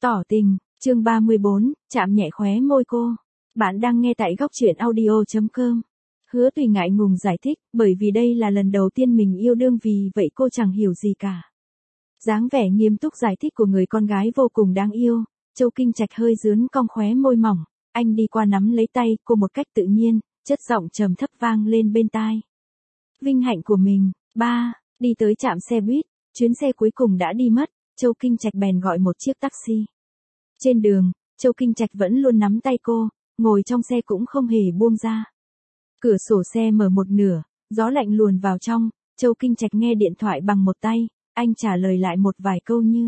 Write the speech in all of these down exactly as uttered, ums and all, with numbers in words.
Tỏ tình, chương ba mươi bốn, chạm nhẹ khóe môi cô. Bạn đang nghe tại góc truyện audio chấm com. Hứa Tùy ngại ngùng giải thích, bởi vì đây là lần đầu tiên mình yêu đương vì vậy cô chẳng hiểu gì cả. Dáng vẻ nghiêm túc giải thích của người con gái vô cùng đáng yêu, Châu Kinh Trạch hơi dướn cong khóe môi mỏng, anh đi qua nắm lấy tay cô một cách tự nhiên, chất giọng trầm thấp vang lên bên tai. Vinh hạnh của mình, ba, đi tới trạm xe buýt, chuyến xe cuối cùng đã đi mất, Châu Kinh Trạch bèn gọi một chiếc taxi. Trên đường, Châu Kinh Trạch vẫn luôn nắm tay cô, ngồi trong xe cũng không hề buông ra. Cửa sổ xe mở một nửa, gió lạnh luồn vào trong, Châu Kinh Trạch nghe điện thoại bằng một tay, anh trả lời lại một vài câu như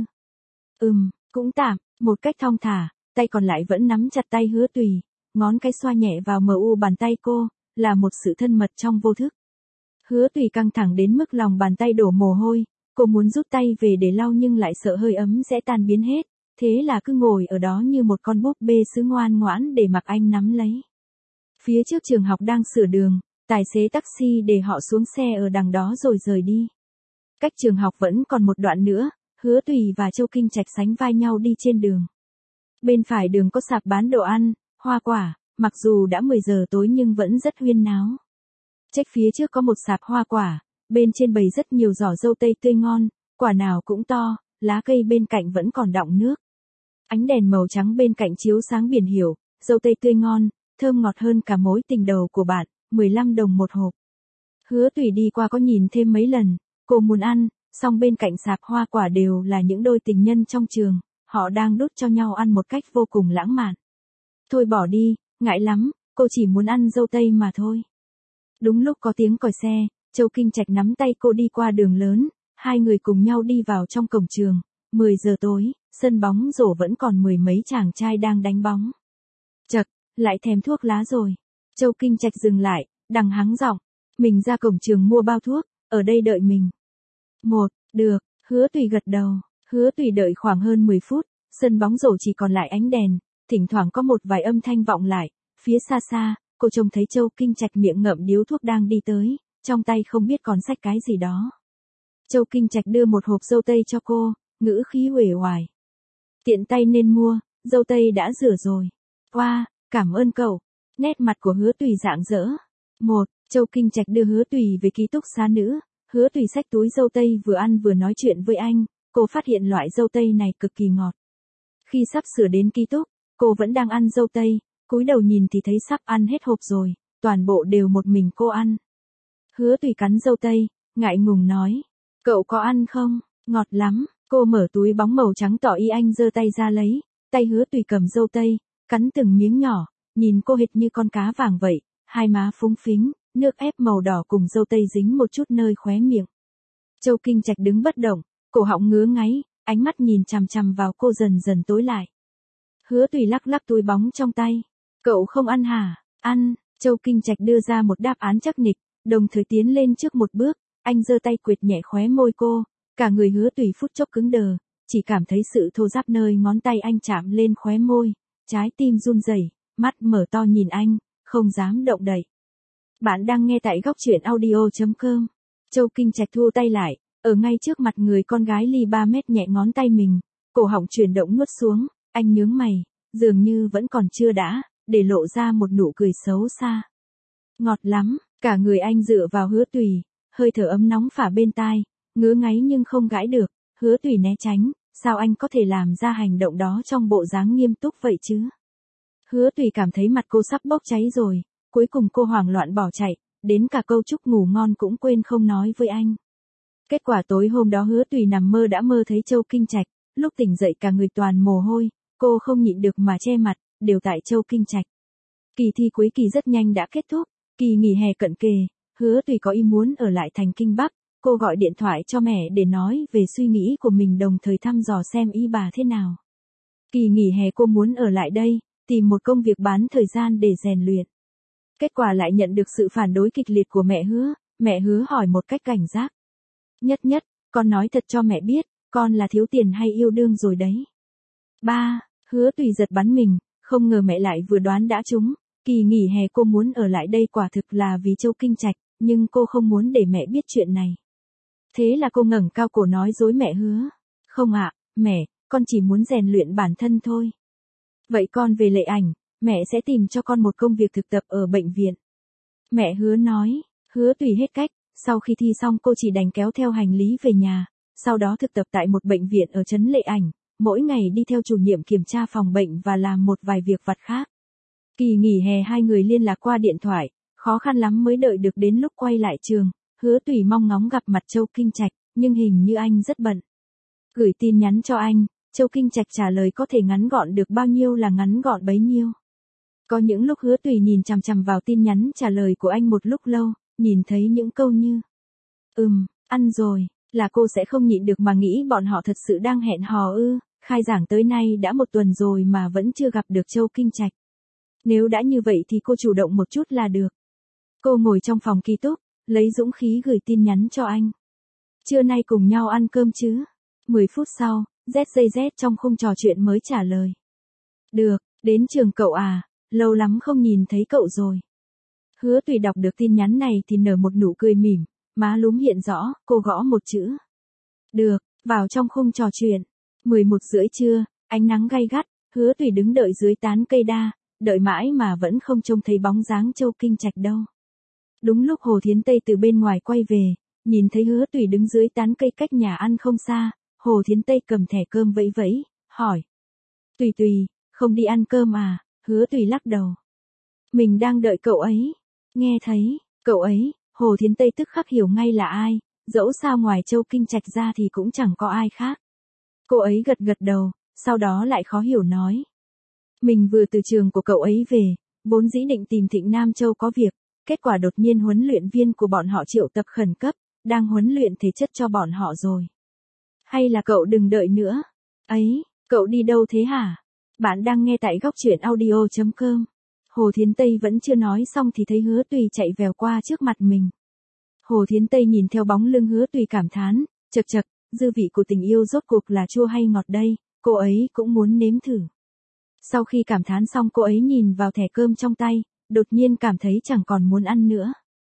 Ừm, cũng tạm, một cách thong thả, tay còn lại vẫn nắm chặt tay Hứa Tùy, ngón cái xoa nhẹ vào mờ u bàn tay cô, là một sự thân mật trong vô thức. Hứa Tùy căng thẳng đến mức lòng bàn tay đổ mồ hôi, cô muốn rút tay về để lau nhưng lại sợ hơi ấm sẽ tan biến hết, thế là cứ ngồi ở đó như một con búp bê sứ ngoan ngoãn để mặc anh nắm lấy. Phía trước trường học đang sửa đường, tài xế taxi để họ xuống xe ở đằng đó rồi rời đi. Cách trường học vẫn còn một đoạn nữa, Hứa Tùy và Châu Kinh Trạch sánh vai nhau đi trên đường. Bên phải đường có sạp bán đồ ăn, hoa quả, mặc dù đã mười giờ tối nhưng vẫn rất huyên náo. Trách phía trước có một sạp hoa quả, bên trên bày rất nhiều giỏ dâu tây tươi ngon, quả nào cũng to, lá cây bên cạnh vẫn còn đọng nước. Ánh đèn màu trắng bên cạnh chiếu sáng biển hiệu, dâu tây tươi ngon, thơm ngọt hơn cả mối tình đầu của bạn, mười lăm đồng một hộp. Hứa Tùy đi qua có nhìn thêm mấy lần, cô muốn ăn, song bên cạnh sạp hoa quả đều là những đôi tình nhân trong trường, họ đang đút cho nhau ăn một cách vô cùng lãng mạn. Thôi bỏ đi, ngại lắm, cô chỉ muốn ăn dâu tây mà thôi. Đúng lúc có tiếng còi xe, Châu Kinh Trạch nắm tay cô đi qua đường lớn, hai người cùng nhau đi vào trong cổng trường, mười giờ tối, sân bóng rổ vẫn còn mười mấy chàng trai đang đánh bóng. Chật, lại thèm thuốc lá rồi. Châu Kinh Trạch dừng lại, đằng hắng giọng, mình ra cổng trường mua bao thuốc, ở đây đợi mình. Một, được, Hứa Tùy gật đầu, Hứa Tùy đợi khoảng hơn mười phút, sân bóng rổ chỉ còn lại ánh đèn, thỉnh thoảng có một vài âm thanh vọng lại, phía xa xa, cô trông thấy Châu Kinh Trạch miệng ngậm điếu thuốc đang đi tới, trong tay không biết còn xách cái gì đó. Châu Kinh Trạch đưa một hộp dâu tây cho cô, ngữ khí uể oải. Tiện tay nên mua, dâu tây đã rửa rồi. Wow, cảm ơn cậu. Nét mặt của Hứa Tùy rạng rỡ. Một, Châu Kinh Trạch đưa Hứa Tùy về ký túc xá nữ, Hứa Tùy xách túi dâu tây vừa ăn vừa nói chuyện với anh, cô phát hiện loại dâu tây này cực kỳ ngọt. Khi sắp sửa đến ký túc, cô vẫn đang ăn dâu tây, cúi đầu nhìn thì thấy sắp ăn hết hộp rồi, toàn bộ đều một mình cô ăn. Hứa Tùy cắn dâu tây, ngại ngùng nói, cậu có ăn không, ngọt lắm, cô mở túi bóng màu trắng tỏ ý anh giơ tay ra lấy, tay Hứa Tùy cầm dâu tây, cắn từng miếng nhỏ, nhìn cô hệt như con cá vàng vậy, hai má phúng phính, nước ép màu đỏ cùng dâu tây dính một chút nơi khóe miệng. Châu Kinh Trạch đứng bất động, cổ họng ngứa ngáy, ánh mắt nhìn chằm chằm vào cô dần dần tối lại. Hứa Tùy lắc lắc túi bóng trong tay, cậu không ăn hả, ăn, Châu Kinh Trạch đưa ra một đáp án chắc nịch, đồng thời tiến lên trước một bước, anh giơ tay quệt nhẹ khóe môi cô, cả người Hứa Tùy phút chốc cứng đờ, chỉ cảm thấy sự thô ráp nơi ngón tay anh chạm lên khóe môi, trái tim run rẩy, mắt mở to nhìn anh, không dám động đậy. Bạn đang nghe tại góc truyện audio chấm com. Châu Kinh Trạch thu tay lại, ở ngay trước mặt người con gái ly ba mét nhẹ ngón tay mình, cổ họng chuyển động nuốt xuống, anh nhướng mày, dường như vẫn còn chưa đã, để lộ ra một nụ cười xấu xa. Ngọt lắm, cả người anh dựa vào Hứa Tùy, hơi thở ấm nóng phả bên tai, ngứa ngáy nhưng không gãi được, Hứa Tùy né tránh, sao anh có thể làm ra hành động đó trong bộ dáng nghiêm túc vậy chứ? Hứa Tùy cảm thấy mặt cô sắp bốc cháy rồi, cuối cùng cô hoảng loạn bỏ chạy, đến cả câu chúc ngủ ngon cũng quên không nói với anh. Kết quả tối hôm đó Hứa Tùy nằm mơ đã mơ thấy Châu Kinh Trạch, lúc tỉnh dậy cả người toàn mồ hôi, cô không nhịn được mà che mặt, đều tại Châu Kinh Trạch. Kỳ thi cuối kỳ rất nhanh đã kết thúc, kỳ nghỉ hè cận kề, Hứa Tùy có ý muốn ở lại thành Kinh Bắc, cô gọi điện thoại cho mẹ để nói về suy nghĩ của mình đồng thời thăm dò xem ý bà thế nào. Kỳ nghỉ hè cô muốn ở lại đây, tìm một công việc bán thời gian để rèn luyện. Kết quả lại nhận được sự phản đối kịch liệt của mẹ Hứa, mẹ Hứa hỏi một cách cảnh giác. Nhất nhất, con nói thật cho mẹ biết, con là thiếu tiền hay yêu đương rồi đấy. Ba, Hứa Tùy giật bắn mình, không ngờ mẹ lại vừa đoán đã trúng, kỳ nghỉ hè cô muốn ở lại đây quả thực là vì Châu Kinh Trạch, nhưng cô không muốn để mẹ biết chuyện này. Thế là cô ngẩng cao cổ nói dối mẹ Hứa. Không ạ, mẹ, con chỉ muốn rèn luyện bản thân thôi. Vậy con về Lệ Ảnh, mẹ sẽ tìm cho con một công việc thực tập ở bệnh viện. Mẹ Hứa nói. Hứa Tùy hết cách, sau khi thi xong cô chỉ đành kéo theo hành lý về nhà, sau đó thực tập tại một bệnh viện ở trấn Lệ Ảnh, mỗi ngày đi theo chủ nhiệm kiểm tra phòng bệnh và làm một vài việc vặt khác. Kỳ nghỉ hè hai người liên lạc qua điện thoại, khó khăn lắm mới đợi được đến lúc quay lại trường. Hứa Tùy mong ngóng gặp mặt Châu Kinh Trạch, nhưng hình như anh rất bận. Gửi tin nhắn cho anh, Châu Kinh Trạch trả lời có thể ngắn gọn được bao nhiêu là ngắn gọn bấy nhiêu. Có những lúc Hứa Tùy nhìn chằm chằm vào tin nhắn trả lời của anh một lúc lâu, nhìn thấy những câu như: Ừm, ăn rồi, là cô sẽ không nhịn được mà nghĩ bọn họ thật sự đang hẹn hò ư, khai giảng tới nay đã một tuần rồi mà vẫn chưa gặp được Châu Kinh Trạch. Nếu đã như vậy thì cô chủ động một chút là được. Cô ngồi trong phòng ký túc, lấy dũng khí gửi tin nhắn cho anh. Trưa nay cùng nhau ăn cơm chứ? mười phút sau, Z J Z trong khung trò chuyện mới trả lời. Được, đến trường cậu à, lâu lắm không nhìn thấy cậu rồi. Hứa Tùy đọc được tin nhắn này thì nở một nụ cười mỉm, má lúm hiện rõ, cô gõ một chữ. Được, vào trong khung trò chuyện. mười một rưỡi trưa, ánh nắng gay gắt, Hứa Tùy đứng đợi dưới tán cây đa, đợi mãi mà vẫn không trông thấy bóng dáng Châu Kinh Trạch đâu. Đúng lúc Hồ Thiến Tây từ bên ngoài quay về, nhìn thấy Hứa Tùy đứng dưới tán cây cách nhà ăn không xa, Hồ Thiến Tây cầm thẻ cơm vẫy vẫy, hỏi. Tùy Tùy, không đi ăn cơm à? Hứa Tùy lắc đầu. Mình đang đợi cậu ấy. Nghe thấy, cậu ấy, Hồ Thiến Tây tức khắc hiểu ngay là ai, dẫu sao ngoài Châu Kinh Trạch ra thì cũng chẳng có ai khác. Cô ấy gật gật đầu, sau đó lại khó hiểu nói. Mình vừa từ trường của cậu ấy về, vốn dĩ định tìm Thịnh Nam Châu có việc, kết quả đột nhiên huấn luyện viên của bọn họ triệu tập khẩn cấp, đang huấn luyện thể chất cho bọn họ rồi. Hay là cậu đừng đợi nữa? Ấy, cậu đi đâu thế hả? Bạn đang nghe tại góc truyện audio chấm com. Hồ Thiến Tây vẫn chưa nói xong thì thấy Hứa Tùy chạy vèo qua trước mặt mình. Hồ Thiến Tây nhìn theo bóng lưng Hứa Tùy cảm thán, chật chật, dư vị của tình yêu rốt cuộc là chua hay ngọt đây, cô ấy cũng muốn nếm thử. Sau khi cảm thán xong cô ấy nhìn vào thẻ cơm trong tay, đột nhiên cảm thấy chẳng còn muốn ăn nữa.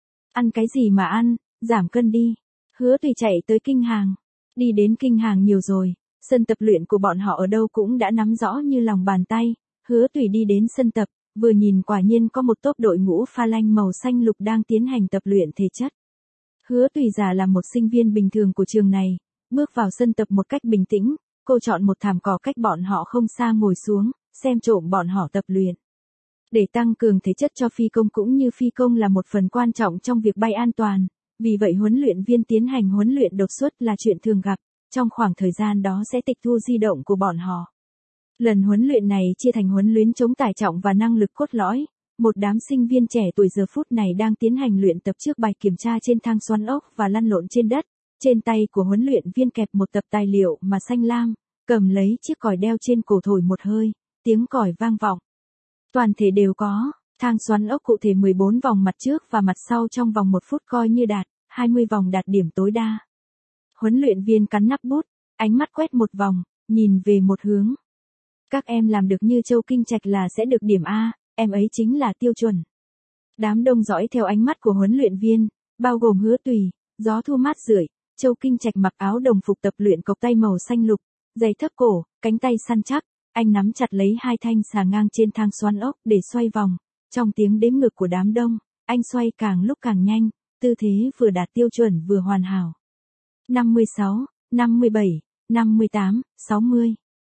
Ăn cái gì mà ăn, giảm cân đi. Hứa Tùy chạy tới kinh hàng. Đi đến kinh hàng nhiều rồi, sân tập luyện của bọn họ ở đâu cũng đã nắm rõ như lòng bàn tay. Hứa Tùy đi đến sân tập, vừa nhìn quả nhiên có một tốp đội ngũ pha lanh màu xanh lục đang tiến hành tập luyện thể chất. Hứa Tùy giả là một sinh viên bình thường của trường này, bước vào sân tập một cách bình tĩnh, cô chọn một thảm cỏ cách bọn họ không xa ngồi xuống, xem trộm bọn họ tập luyện. Để tăng cường thể chất cho phi công cũng như phi công là một phần quan trọng trong việc bay an toàn, vì vậy huấn luyện viên tiến hành huấn luyện đột xuất là chuyện thường gặp, trong khoảng thời gian đó sẽ tịch thu di động của bọn họ. Lần huấn luyện này chia thành huấn luyện chống tải trọng và năng lực cốt lõi, một đám sinh viên trẻ tuổi giờ phút này đang tiến hành luyện tập trước bài kiểm tra trên thang xoắn ốc và lăn lộn trên đất, trên tay của huấn luyện viên kẹp một tập tài liệu mà xanh lam, cầm lấy chiếc còi đeo trên cổ thổi một hơi, tiếng còi vang vọng. Toàn thể đều có, thang xoắn ốc cụ thể mười bốn vòng mặt trước và mặt sau trong vòng một phút coi như đạt, hai mươi vòng đạt điểm tối đa. Huấn luyện viên cắn nắp bút, ánh mắt quét một vòng, nhìn về một hướng. Các em làm được như Châu Kinh Trạch là sẽ được điểm A, em ấy chính là tiêu chuẩn. Đám đông dõi theo ánh mắt của huấn luyện viên, bao gồm Hứa Tùy, gió thu mát rượi, Châu Kinh Trạch mặc áo đồng phục tập luyện cộc tay màu xanh lục, giày thấp cổ, cánh tay săn chắc, anh nắm chặt lấy hai thanh xà ngang trên thang xoắn ốc để xoay vòng, trong tiếng đếm ngược của đám đông, anh xoay càng lúc càng nhanh, tư thế vừa đạt tiêu chuẩn vừa hoàn hảo. năm mươi sáu, năm mươi bảy, năm mươi tám, sáu mươi.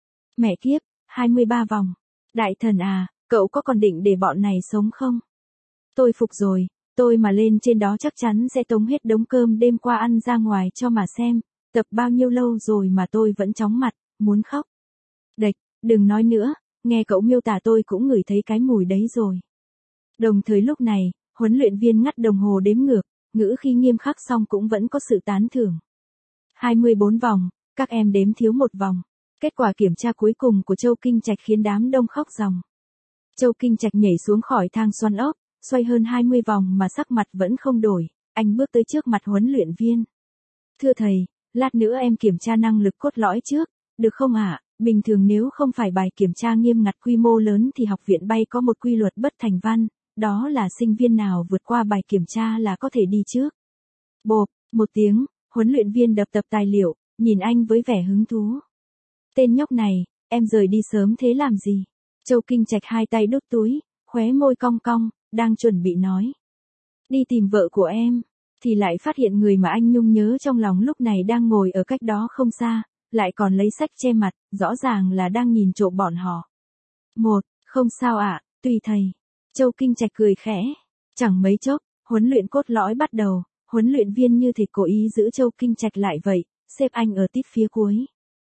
Mẹ kiếp, hai mươi ba vòng. Đại thần à, cậu có còn định để bọn này sống không? Tôi phục rồi, tôi mà lên trên đó chắc chắn sẽ tống hết đống cơm đêm qua ăn ra ngoài cho mà xem, tập bao nhiêu lâu rồi mà tôi vẫn chóng mặt, muốn khóc. Đệch, đừng nói nữa, nghe cậu miêu tả tôi cũng ngửi thấy cái mùi đấy rồi. Đồng thời lúc này, huấn luyện viên ngắt đồng hồ đếm ngược, ngữ khi nghiêm khắc xong cũng vẫn có sự tán thưởng. hai mươi bốn vòng, các em đếm thiếu một vòng. Kết quả kiểm tra cuối cùng của Châu Kinh Trạch khiến đám đông khóc ròng. Châu Kinh Trạch nhảy xuống khỏi thang xoắn ốc, xoay hơn hai mươi vòng mà sắc mặt vẫn không đổi, anh bước tới trước mặt huấn luyện viên. Thưa thầy, lát nữa em kiểm tra năng lực cốt lõi trước, được không ạ? À? Bình thường nếu không phải bài kiểm tra nghiêm ngặt quy mô lớn thì học viện bay có một quy luật bất thành văn, đó là sinh viên nào vượt qua bài kiểm tra là có thể đi trước. Bộp, một tiếng, huấn luyện viên đập tập tài liệu, nhìn anh với vẻ hứng thú. Tên nhóc này, em rời đi sớm thế làm gì? Châu Kinh Trạch hai tay đút túi, khóe môi cong cong, đang chuẩn bị nói. Đi tìm vợ của em, thì lại phát hiện người mà anh nhung nhớ trong lòng lúc này đang ngồi ở cách đó không xa, lại còn lấy sách che mặt, rõ ràng là đang nhìn trộm bọn họ. Một, không sao ạ, tùy thầy. Châu Kinh Trạch cười khẽ. Chẳng mấy chốc, huấn luyện cốt lõi bắt đầu, huấn luyện viên như thể cố ý giữ Châu Kinh Trạch lại vậy, xếp anh ở tít phía cuối.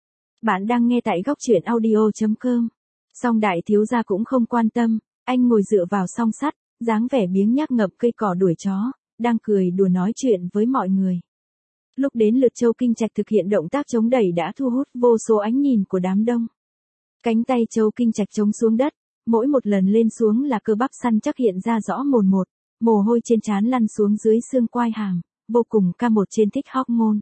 Bạn đang nghe tại góc truyện audio chấm com. Song đại thiếu gia cũng không quan tâm, anh ngồi dựa vào song sắt, dáng vẻ biếng nhác ngậm cây cỏ đuổi chó, đang cười đùa nói chuyện với mọi người. Lúc đến lượt Châu Kinh Trạch thực hiện động tác chống đẩy đã thu hút vô số ánh nhìn của đám đông. Cánh tay Châu Kinh Trạch chống xuống đất, mỗi một lần lên xuống là cơ bắp săn chắc hiện ra rõ mồn một, mồ hôi trên trán lăn xuống dưới xương quai hàm, vô cùng ca một trên thích hormone.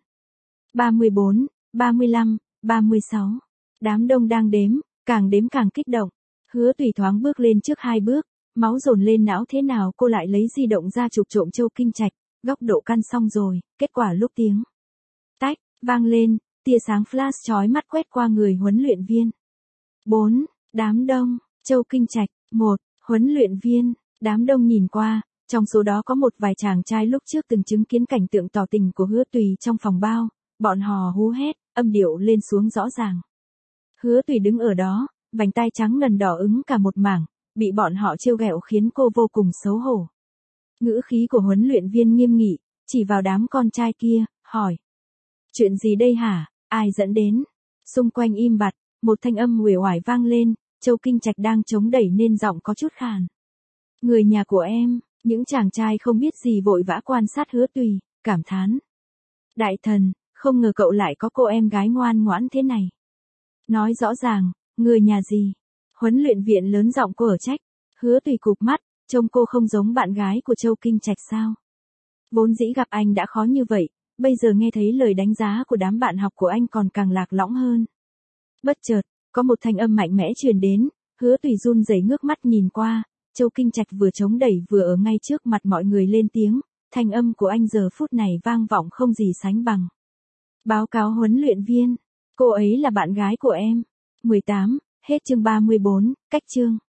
ba mươi bốn, ba mươi lăm, ba mươi sáu. Đám đông đang đếm, càng đếm càng kích động. Hứa Tùy thoáng bước lên trước hai bước, máu dồn lên não thế nào cô lại lấy di động ra chụp trộm Châu Kinh Trạch, góc độ căn xong rồi, kết quả lúc tiếng tách vang lên, tia sáng flash chói mắt quét qua người huấn luyện viên. bốn. Đám đông, Châu Kinh Trạch, một. Huấn luyện viên, đám đông nhìn qua, trong số đó có một vài chàng trai lúc trước từng chứng kiến cảnh tượng tỏ tình của Hứa Tùy trong phòng bao, bọn họ hú hét, âm điệu lên xuống rõ ràng. Hứa Tùy đứng ở đó, vành tai trắng ngần đỏ ứng cả một mảng, bị bọn họ trêu ghẹo khiến cô vô cùng xấu hổ. Ngữ khí của huấn luyện viên nghiêm nghị, chỉ vào đám con trai kia, hỏi. Chuyện gì đây hả, ai dẫn đến? Xung quanh im bặt, một thanh âm uể oải vang lên, Châu Kinh Trạch đang chống đẩy nên giọng có chút khàn. Người nhà của em, những chàng trai không biết gì vội vã quan sát Hứa Tùy, cảm thán. Đại thần, không ngờ cậu lại có cô em gái ngoan ngoãn thế này. Nói rõ ràng, người nhà gì? Huấn luyện viện lớn giọng cô ở trách. Hứa Tùy cụp mắt, trông cô không giống bạn gái của Châu Kinh Trạch sao? Vốn dĩ gặp anh đã khó như vậy, bây giờ nghe thấy lời đánh giá của đám bạn học của anh còn càng lạc lõng hơn. Bất chợt, có một thanh âm mạnh mẽ truyền đến, Hứa Tùy run rẩy ngước mắt nhìn qua, Châu Kinh Trạch vừa chống đẩy vừa ở ngay trước mặt mọi người lên tiếng, thanh âm của anh giờ phút này vang vọng không gì sánh bằng. Báo cáo huấn luyện viên, cô ấy là bạn gái của em. mười tám, hết chương ba mươi bốn, cách chương.